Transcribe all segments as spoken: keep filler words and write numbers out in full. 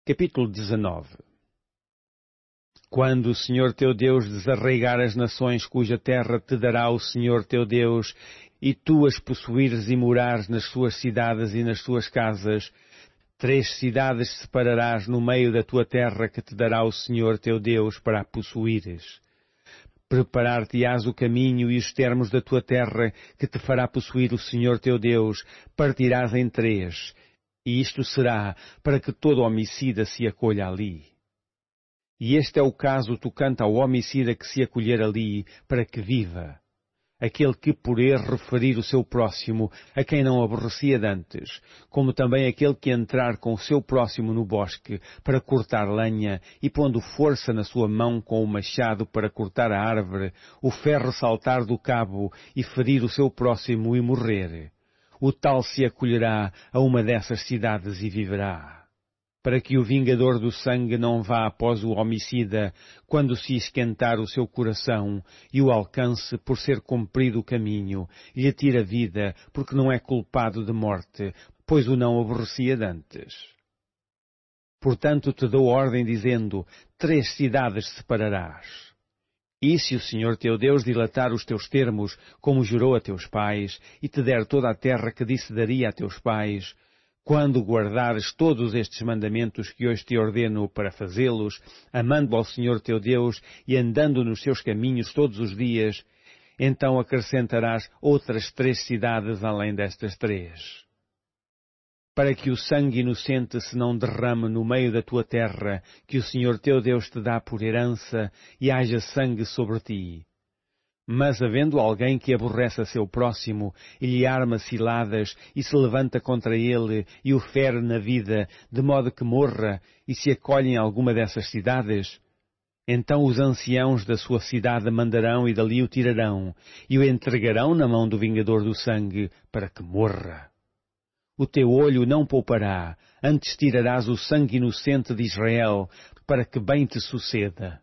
Capítulo dezenove. Quando o Senhor teu Deus desarraigar as nações cuja terra te dará o Senhor teu Deus, e tu as possuires e morares nas suas cidades e nas suas casas, três cidades separarás no meio da tua terra que te dará o Senhor teu Deus para a possuires. Preparar-te-ás o caminho e os termos da tua terra que te fará possuir o Senhor teu Deus, partirás em três, e isto será para que todo homicida se acolha ali. E este é o caso tocante ao homicida que se acolher ali, para que viva. Aquele que por erro ferir o seu próximo, a quem não aborrecia dantes, como também aquele que entrar com o seu próximo no bosque, para cortar lenha, e pondo força na sua mão com o machado para cortar a árvore, o ferro saltar do cabo, e ferir o seu próximo e morrer. O tal se acolherá a uma dessas cidades e viverá. Para que o vingador do sangue não vá após o homicida, quando se esquentar o seu coração, e o alcance por ser cumprido o caminho, e lhe tire a vida, porque não é culpado de morte, pois o não aborrecia dantes. Portanto te dou ordem dizendo, três cidades separarás. E se o Senhor teu Deus dilatar os teus termos, como jurou a teus pais, e te der toda a terra que disse daria a teus pais, quando guardares todos estes mandamentos que hoje te ordeno para fazê-los, amando ao Senhor teu Deus e andando nos seus caminhos todos os dias, então acrescentarás outras três cidades além destas três. Para que o sangue inocente se não derrame no meio da tua terra, que o Senhor teu Deus te dá por herança, e haja sangue sobre ti. Mas havendo alguém que aborrece a seu próximo, e lhe arma ciladas, e se levanta contra ele, e o fere na vida, de modo que morra, e se acolhe em alguma dessas cidades, então os anciãos da sua cidade mandarão e dali o tirarão, e o entregarão na mão do vingador do sangue, para que morra. O teu olho não poupará, antes tirarás o sangue inocente de Israel, para que bem te suceda.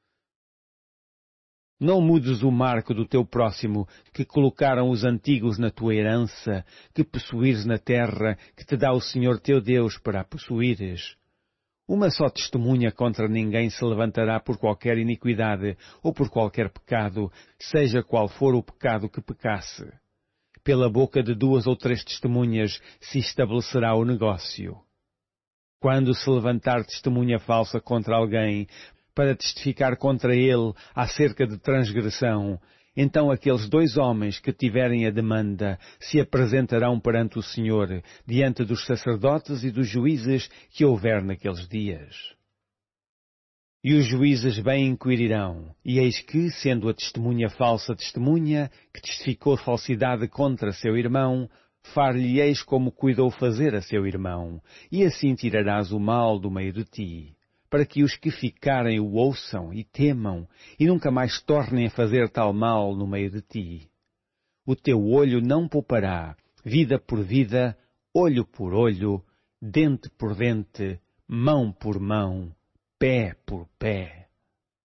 Não mudes o marco do teu próximo, que colocaram os antigos na tua herança, que possuires na terra, que te dá o Senhor teu Deus para a possuires. Uma só testemunha contra ninguém se levantará por qualquer iniquidade, ou por qualquer pecado, seja qual for o pecado que pecasse. Pela boca de duas ou três testemunhas se estabelecerá o negócio. Quando se levantar testemunha falsa contra alguém, para testificar contra ele acerca de transgressão, então aqueles dois homens que tiverem a demanda se apresentarão perante o Senhor, diante dos sacerdotes e dos juízes que houver naqueles dias. E os juízes bem inquirirão, e eis que, sendo a testemunha falsa testemunha, que testificou falsidade contra seu irmão, far-lhe-eis como cuidou fazer a seu irmão, e assim tirarás o mal do meio de ti, para que os que ficarem o ouçam e temam, e nunca mais tornem a fazer tal mal no meio de ti. O teu olho não poupará, vida por vida, olho por olho, dente por dente, mão por mão, pé por pé.